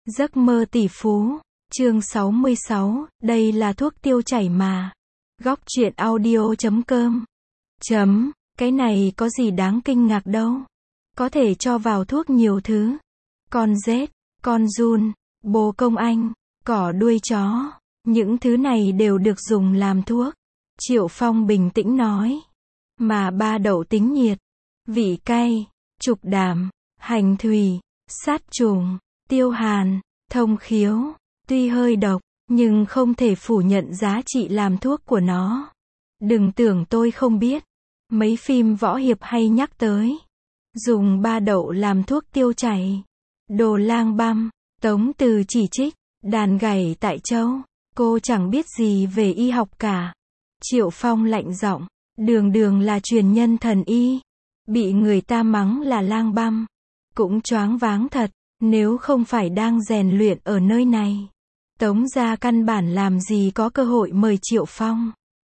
Giấc mơ tỷ phú, chương 66, đây là thuốc tiêu chảy mà. Góc truyện audio.com. Cái này có gì đáng kinh ngạc đâu. Có thể cho vào thuốc nhiều thứ. Con rết, con giun, bồ công anh, cỏ đuôi chó. Những thứ này đều được dùng làm thuốc. Triệu Phong bình tĩnh nói. Mà ba đậu tính nhiệt, vị cay, trục đảm, hành thủy, sát trùng, tiêu hàn, thông khiếu, tuy hơi độc, nhưng không thể phủ nhận giá trị làm thuốc của nó. Đừng tưởng tôi không biết. Mấy phim võ hiệp hay nhắc tới. Dùng ba đậu làm thuốc tiêu chảy. Đồ lang băm, Tống Từ chỉ trích, đàn gảy tại châu. Cô chẳng biết gì về y học cả. Triệu Phong lạnh giọng, đường đường là truyền nhân thần y. Bị người ta mắng là lang băm. Cũng choáng váng thật, nếu không phải đang rèn luyện ở nơi này. Tống gia căn bản làm gì có cơ hội mời Triệu Phong.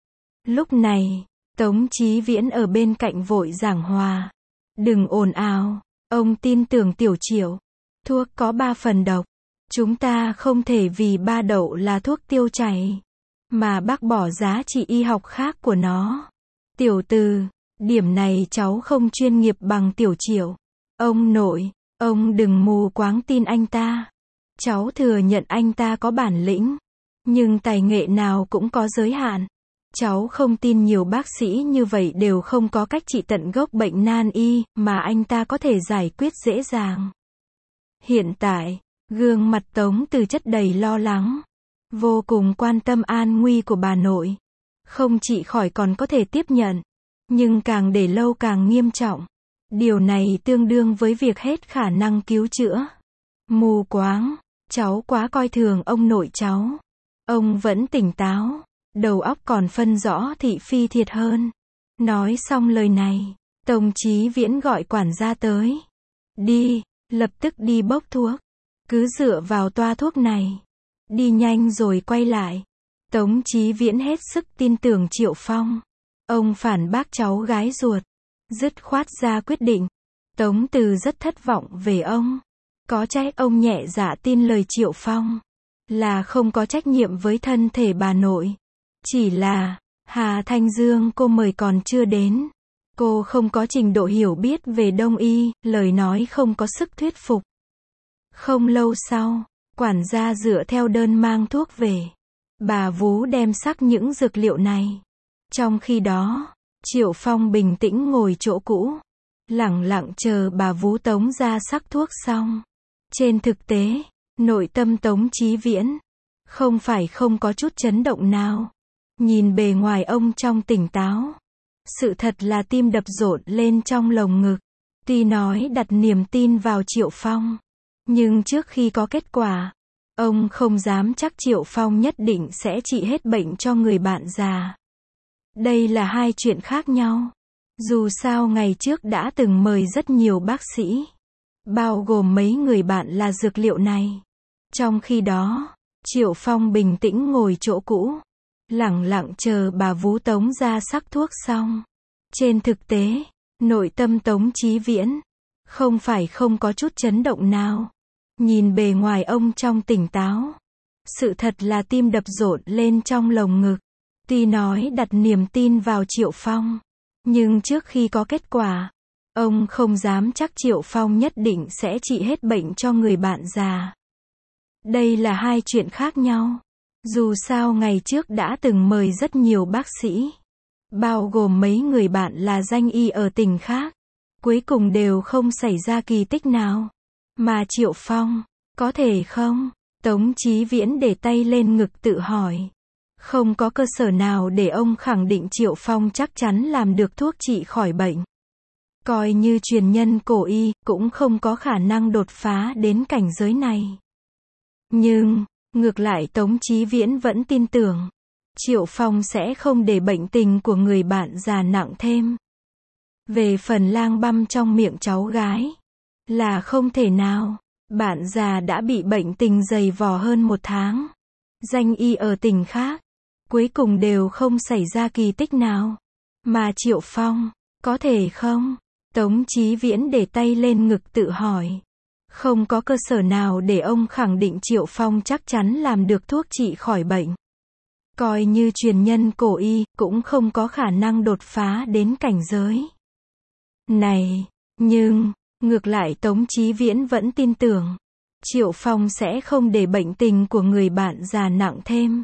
Lúc này, Tống Chí Viễn ở bên cạnh vội giảng hòa. Đừng ồn ào, ông tin tưởng Tiểu Triệu. Thuốc có 3 phần độc. Chúng ta không thể vì ba đậu là thuốc tiêu chảy, mà bác bỏ giá trị y học khác của nó. Tiểu Từ, điểm này cháu không chuyên nghiệp bằng Tiểu Triệu. Ông nội, ông đừng mù quáng tin anh ta. Cháu thừa nhận anh ta có bản lĩnh, nhưng tài nghệ nào cũng có giới hạn. Cháu không tin nhiều bác sĩ như vậy đều không có cách trị tận gốc bệnh nan y, mà anh ta có thể giải quyết dễ dàng. Hiện tại, gương mặt Tống Từ chất đầy lo lắng, vô cùng quan tâm an nguy của bà nội. Không trị khỏi còn có thể tiếp nhận, nhưng càng để lâu càng nghiêm trọng. Điều này tương đương với việc hết khả năng cứu chữa. Mù quáng, cháu quá coi thường ông nội cháu. Ông vẫn tỉnh táo, đầu óc còn phân rõ thị phi thiệt hơn. Nói xong lời này, Tống Chí Viễn gọi quản gia tới. Đi, lập tức đi bốc thuốc. Cứ dựa vào toa thuốc này. Đi nhanh rồi quay lại. Tống Chí Viễn hết sức tin tưởng Triệu Phong. Ông phản bác cháu gái ruột. Dứt khoát ra quyết định. Tống Từ rất thất vọng về ông. Có trách ông nhẹ dạ tin lời Triệu Phong. Là không có trách nhiệm với thân thể bà nội. Chỉ là, Hà Thanh Dương cô mời còn chưa đến. Cô không có trình độ hiểu biết về đông y, lời nói không có sức thuyết phục. Không lâu sau, quản gia dựa theo đơn mang thuốc về. Bà Vú đem sắc những dược liệu này. Trong khi đó, Triệu Phong bình tĩnh ngồi chỗ cũ, lẳng lặng chờ bà Vú tống ra sắc thuốc xong. Trên thực tế, nội tâm Tống Chí Viễn không phải không có chút chấn động nào. Nhìn bề ngoài ông trong tỉnh táo. Sự thật là tim đập rộn lên trong lồng ngực. Tuy nói đặt niềm tin vào Triệu Phong, nhưng trước khi có kết quả, ông không dám chắc Triệu Phong nhất định sẽ trị hết bệnh cho người bạn già. Đây là hai chuyện khác nhau. Dù sao ngày trước đã từng mời rất nhiều bác sĩ, bao gồm mấy người bạn là dược liệu này. Trong khi đó, Triệu Phong bình tĩnh ngồi chỗ cũ, lẳng lặng chờ bà Vú tống ra sắc thuốc xong. Trên thực tế, nội tâm Tống Chí Viễn không phải không có chút chấn động nào. Nhìn bề ngoài ông trong tỉnh táo. Sự thật là tim đập rộn lên trong lồng ngực. Tuy nói đặt niềm tin vào Triệu Phong, nhưng trước khi có kết quả, ông không dám chắc Triệu Phong nhất định sẽ trị hết bệnh cho người bạn già. Đây là hai chuyện khác nhau. Dù sao ngày trước đã từng mời rất nhiều bác sĩ, bao gồm mấy người bạn là danh y ở tỉnh khác. Cuối cùng đều không xảy ra kỳ tích nào. Mà Triệu Phong, có thể không? Tống Chí Viễn để tay lên ngực tự hỏi. Không có cơ sở nào để ông khẳng định Triệu Phong chắc chắn làm được thuốc trị khỏi bệnh. Coi như truyền nhân cổ y, cũng không có khả năng đột phá đến cảnh giới này. Nhưng, ngược lại Tống Chí Viễn vẫn tin tưởng, Triệu Phong sẽ không để bệnh tình của người bạn già nặng thêm. Về phần lang băm trong miệng cháu gái, là không thể nào. Bạn già đã bị bệnh tình dày vò hơn 1 tháng. Danh y ở tỉnh khác, cuối cùng đều không xảy ra kỳ tích nào. Mà Triệu Phong, có thể không? Tống Chí Viễn để tay lên ngực tự hỏi. Không có cơ sở nào để ông khẳng định Triệu Phong chắc chắn làm được thuốc trị khỏi bệnh. Coi như truyền nhân cổ y, cũng không có khả năng đột phá đến cảnh giới này. Nhưng, ngược lại Tống Chí Viễn vẫn tin tưởng, Triệu Phong sẽ không để bệnh tình của người bạn già nặng thêm.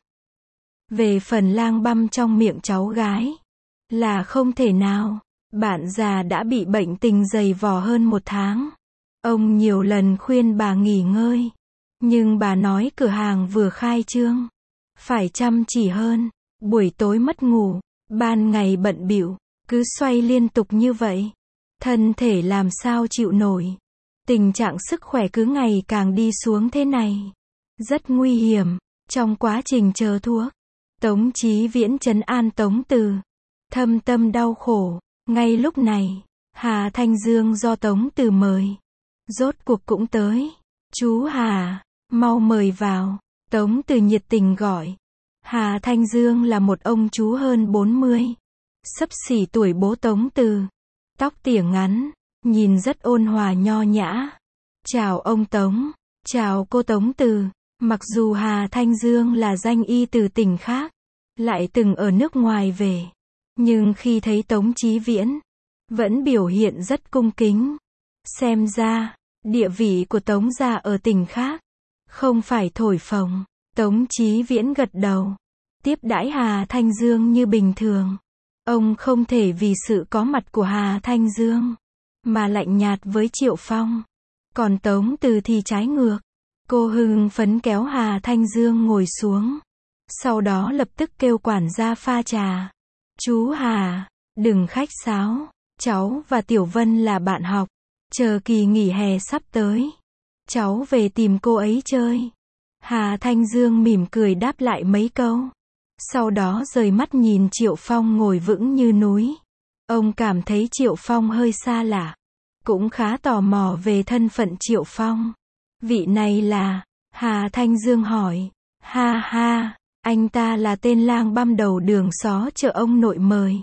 Về phần lang băm trong miệng cháu gái, là không thể nào. Bạn già đã bị bệnh tình dày vò hơn 1 tháng. Ông nhiều lần khuyên bà nghỉ ngơi, nhưng bà nói cửa hàng vừa khai trương, phải chăm chỉ hơn. Buổi tối mất ngủ, ban ngày bận bịu, cứ xoay liên tục như vậy, thân thể làm sao chịu nổi. Tình trạng sức khỏe cứ ngày càng đi xuống thế này, rất nguy hiểm. Trong quá trình chờ thuốc, Tống Chí Viễn trấn an Tống Từ, thâm tâm đau khổ. Ngay lúc này, Hà Thanh Dương do Tống Từ mời, rốt cuộc cũng tới. Chú Hà, mau mời vào. Tống Từ nhiệt tình gọi. Hà Thanh Dương là một ông chú hơn 40, xấp xỉ tuổi bố Tống Từ, tóc tỉa ngắn, nhìn rất ôn hòa nho nhã. Chào ông Tống, chào cô Tống Từ. Mặc dù Hà Thanh Dương là danh y từ tỉnh khác, lại từng ở nước ngoài về, nhưng khi thấy Tống Chí Viễn, vẫn biểu hiện rất cung kính. Xem ra, địa vị của Tống gia ở tỉnh khác, không phải thổi phồng. Tống Chí Viễn gật đầu, tiếp đãi Hà Thanh Dương như bình thường. Ông không thể vì sự có mặt của Hà Thanh Dương, mà lạnh nhạt với Triệu Phong. Còn Tống Từ thì trái ngược. Cô hưng phấn kéo Hà Thanh Dương ngồi xuống. Sau đó lập tức kêu quản gia pha trà. Chú Hà, đừng khách sáo. Cháu và Tiểu Vân là bạn học. Chờ kỳ nghỉ hè sắp tới, cháu về tìm cô ấy chơi. Hà Thanh Dương mỉm cười đáp lại mấy câu. Sau đó rời mắt nhìn Triệu Phong ngồi vững như núi. Ông cảm thấy Triệu Phong hơi xa lạ. Cũng khá tò mò về thân phận Triệu Phong. Vị này là... Hà Thanh Dương hỏi. Ha ha, anh ta là tên lang băm đầu đường xó chợ ông nội mời.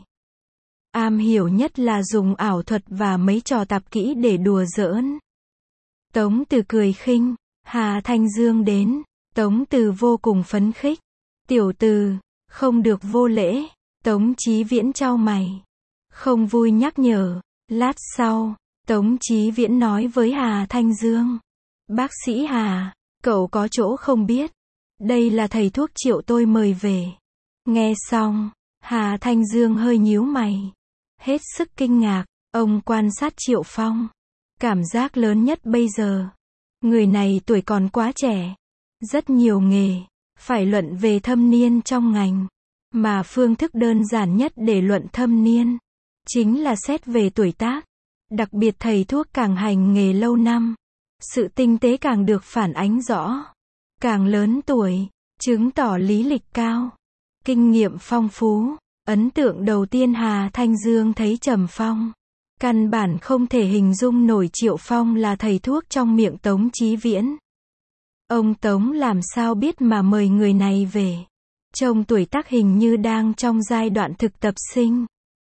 Am hiểu nhất là dùng ảo thuật và mấy trò tạp kỹ để đùa giỡn. Tống Từ cười khinh. Hà Thanh Dương đến. Tống Từ vô cùng phấn khích. Tiểu Từ, không được vô lễ. Tống Chí Viễn chau mày, không vui nhắc nhở. Lát sau, Tống Chí Viễn nói với Hà Thanh Dương. Bác sĩ Hà, cậu có chỗ không biết. Đây là thầy thuốc Triệu tôi mời về. Nghe xong, Hà Thanh Dương hơi nhíu mày. Hết sức kinh ngạc, ông quan sát Triệu Phong. Cảm giác lớn nhất bây giờ, người này tuổi còn quá trẻ, rất nhiều nghề, phải luận về thâm niên trong ngành. Mà phương thức đơn giản nhất để luận thâm niên, chính là xét về tuổi tác. Đặc biệt thầy thuốc càng hành nghề lâu năm, sự tinh tế càng được phản ánh rõ. Càng lớn tuổi, chứng tỏ lý lịch cao, kinh nghiệm phong phú. Ấn tượng đầu tiên Hà Thanh Dương thấy Trầm Phong, căn bản không thể hình dung nổi Triệu Phong là thầy thuốc trong miệng Tống Chí Viễn. Ông Tống làm sao biết mà mời người này về. Trông tuổi tác hình như đang trong giai đoạn thực tập sinh.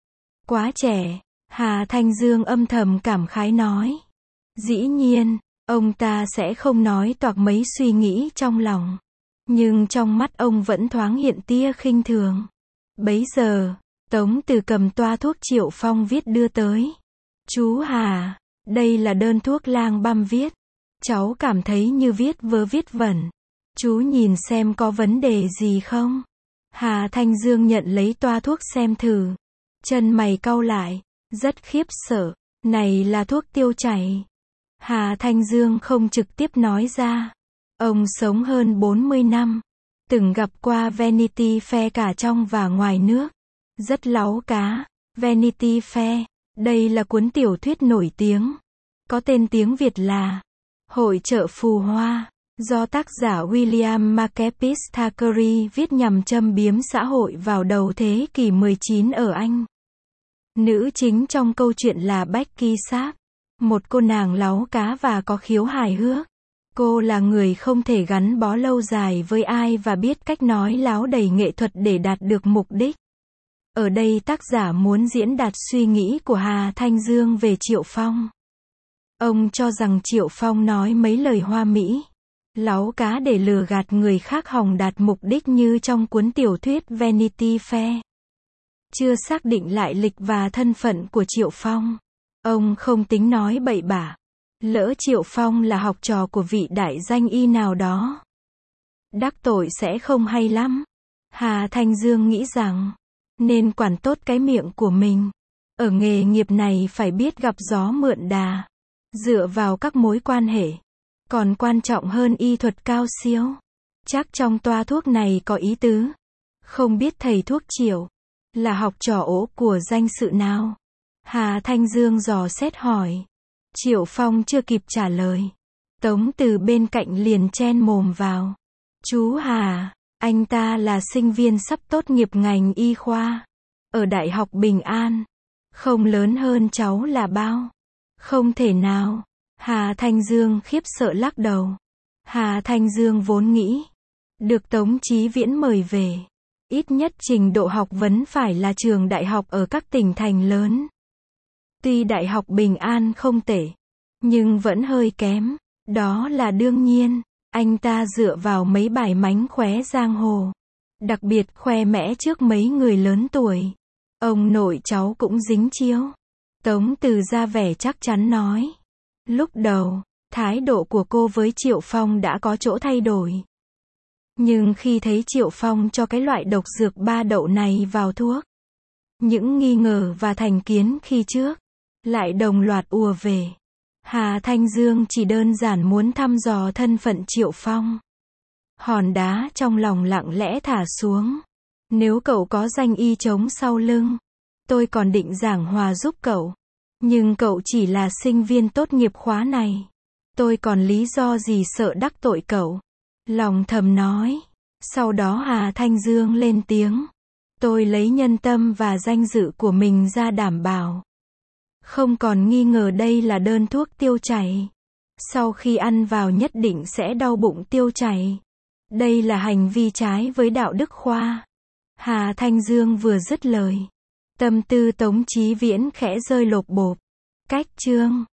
Quá trẻ, Hà Thanh Dương âm thầm cảm khái nói. Dĩ nhiên, ông ta sẽ không nói toạc mấy suy nghĩ trong lòng. Nhưng trong mắt ông vẫn thoáng hiện tia khinh thường. Bấy giờ, Tống Từ cầm toa thuốc Triệu Phong viết đưa tới. Chú Hà, đây là đơn thuốc lang băm viết. Cháu cảm thấy như viết vớ viết vẩn. Chú nhìn xem có vấn đề gì không? Hà Thanh Dương nhận lấy toa thuốc xem thử. Chân mày cau lại, rất khiếp sợ. Này là thuốc tiêu chảy. Hà Thanh Dương không trực tiếp nói ra. Ông sống hơn 40 năm. Từng gặp qua Vanity Fair cả trong và ngoài nước. Rất láu cá. Vanity Fair. Đây là cuốn tiểu thuyết nổi tiếng. Có tên tiếng Việt là Hội chợ phù hoa. Do tác giả William Makepeace Thackeray viết nhằm châm biếm xã hội vào đầu thế kỷ 19 ở Anh. Nữ chính trong câu chuyện là Becky Sharp, một cô nàng láu cá và có khiếu hài hước. Cô là người không thể gắn bó lâu dài với ai và biết cách nói láo đầy nghệ thuật để đạt được mục đích. Ở đây tác giả muốn diễn đạt suy nghĩ của Hà Thanh Dương về Triệu Phong. Ông cho rằng Triệu Phong nói mấy lời hoa mỹ, láu cá để lừa gạt người khác hòng đạt mục đích như trong cuốn tiểu thuyết Vanity Fair. Chưa xác định lại lịch và thân phận của Triệu Phong, ông không tính nói bậy bạ. Lỡ Triệu Phong là học trò của vị đại danh y nào đó, đắc tội sẽ không hay lắm. Hà Thanh Dương nghĩ rằng, nên quản tốt cái miệng của mình. Ở nghề nghiệp này phải biết gặp gió mượn đà, dựa vào các mối quan hệ. Còn quan trọng hơn y thuật cao siêu. Chắc trong toa thuốc này có ý tứ. Không biết thầy thuốc Triệu là học trò ổ của danh sự nào? Hà Thanh Dương dò xét hỏi. Triệu Phong chưa kịp trả lời, Tống Từ bên cạnh liền chen mồm vào. Chú Hà, anh ta là sinh viên sắp tốt nghiệp ngành y khoa ở Đại học Bình An. Không lớn hơn cháu là bao? Không thể nào. Hà Thanh Dương khiếp sợ lắc đầu. Hà Thanh Dương vốn nghĩ được Tống Chí Viễn mời về, ít nhất trình độ học vấn phải là trường đại học ở các tỉnh thành lớn. Tuy Đại học Bình An không tệ, nhưng vẫn hơi kém. Đó là đương nhiên. Anh ta dựa vào mấy bài mánh khóe giang hồ, đặc biệt khoe mẽ trước mấy người lớn tuổi. Ông nội cháu cũng dính chiếu. Tống Từ ra vẻ chắc chắn nói. Lúc đầu, thái độ của cô với Triệu Phong đã có chỗ thay đổi. Nhưng khi thấy Triệu Phong cho cái loại độc dược ba đậu này vào thuốc, những nghi ngờ và thành kiến khi trước lại đồng loạt ùa về. Hà Thanh Dương chỉ đơn giản muốn thăm dò thân phận Triệu Phong. Hòn đá trong lòng lặng lẽ thả xuống. Nếu cậu có danh y chống sau lưng, tôi còn định giảng hòa giúp cậu. Nhưng cậu chỉ là sinh viên tốt nghiệp khóa này, tôi còn lý do gì sợ đắc tội cậu? Lòng thầm nói. Sau đó Hà Thanh Dương lên tiếng. Tôi lấy nhân tâm và danh dự của mình ra đảm bảo. Không còn nghi ngờ đây là đơn thuốc tiêu chảy. Sau khi ăn vào nhất định sẽ đau bụng tiêu chảy. Đây là hành vi trái với đạo đức khoa. Hà Thanh Dương vừa dứt lời, tâm tư Tống Chí Viễn khẽ rơi lột bột. Cách chương